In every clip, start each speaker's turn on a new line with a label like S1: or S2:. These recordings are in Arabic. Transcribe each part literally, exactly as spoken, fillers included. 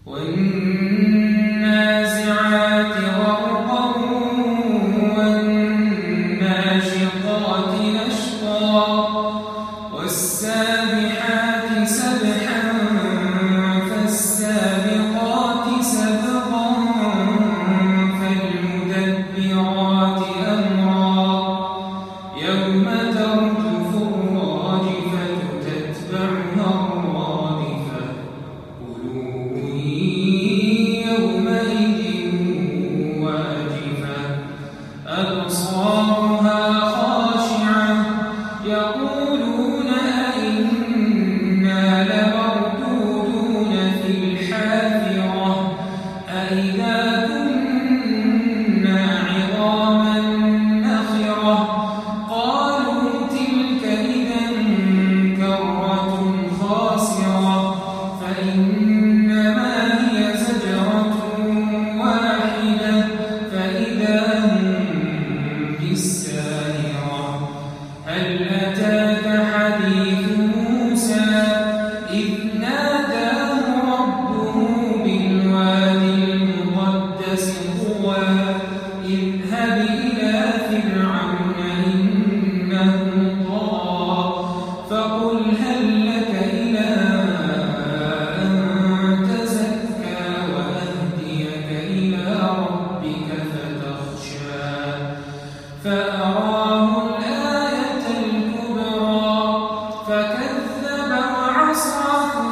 S1: والنازعات غرقا والناشطات نشطا والسابحات سبحا فالسابقات سبقا فالمدبرات أمرا يوم ترجف الراجفة تتبعها الرادفة قلوب يومئذ واجفة أبصارها خاشعة يقولون أئنا لمردودون في الحافرة أئذا كنا عظاما نخرة قالوا تلك إذا كرة خاسرة فإنما هي زجرة واحدة فإذا هم بالساهرة هل أتاك حديث موسى إذ ناداه ربه بالوادي المقدس طوى اذهب إلى فرعون إنه طغى فقل هل لك إلى أن تزكى وأهديك إلى ربك فتخشى فأراه الآية الكبرى فكذب وعصى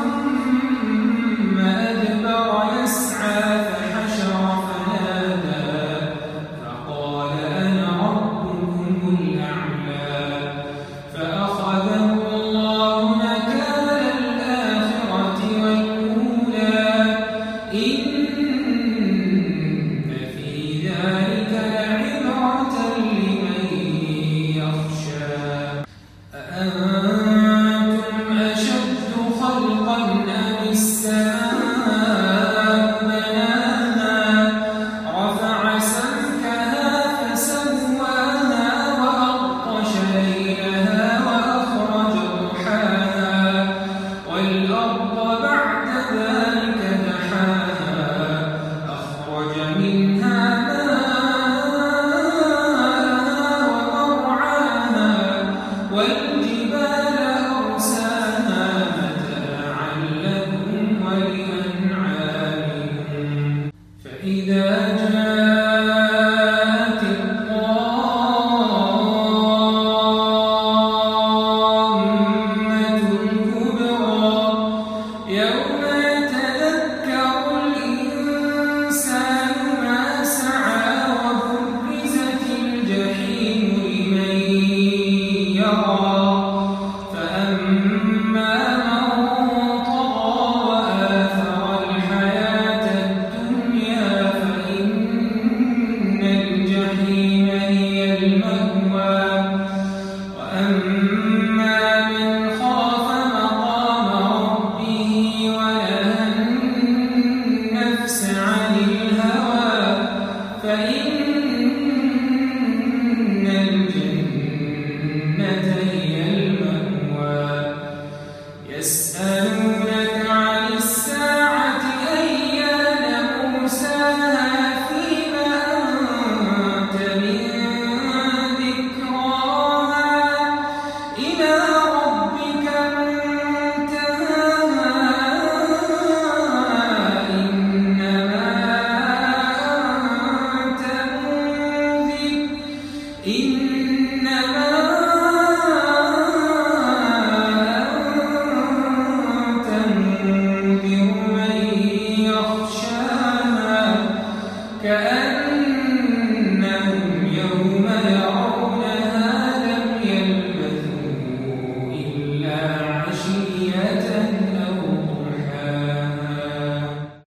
S1: ثم أدبر يسعى فحشر فنادى فقال أنا ربكم الأعلى فأخذه الله نكال الآخرة والأولى إن